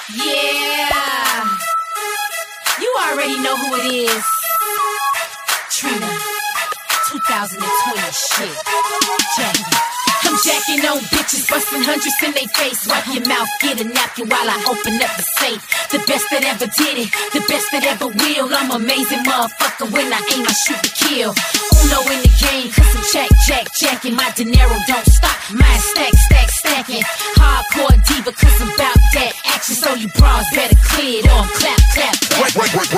Yeah, you already know who it is. Trina, 2020 shit. Jackie. I'm jacking on bitches, busting hundreds in they face. Wipe your mouth, get a napkin while I open up the safe. The best that ever did it, the best that ever will. I'm amazing motherfucker, when I aim I shoot to kill. Uno in the game, cause I'm jacking. My dinero don't stop, mine stacking. Hardcore diva, cause I'm bout that action. So you bras better clear it on, clap.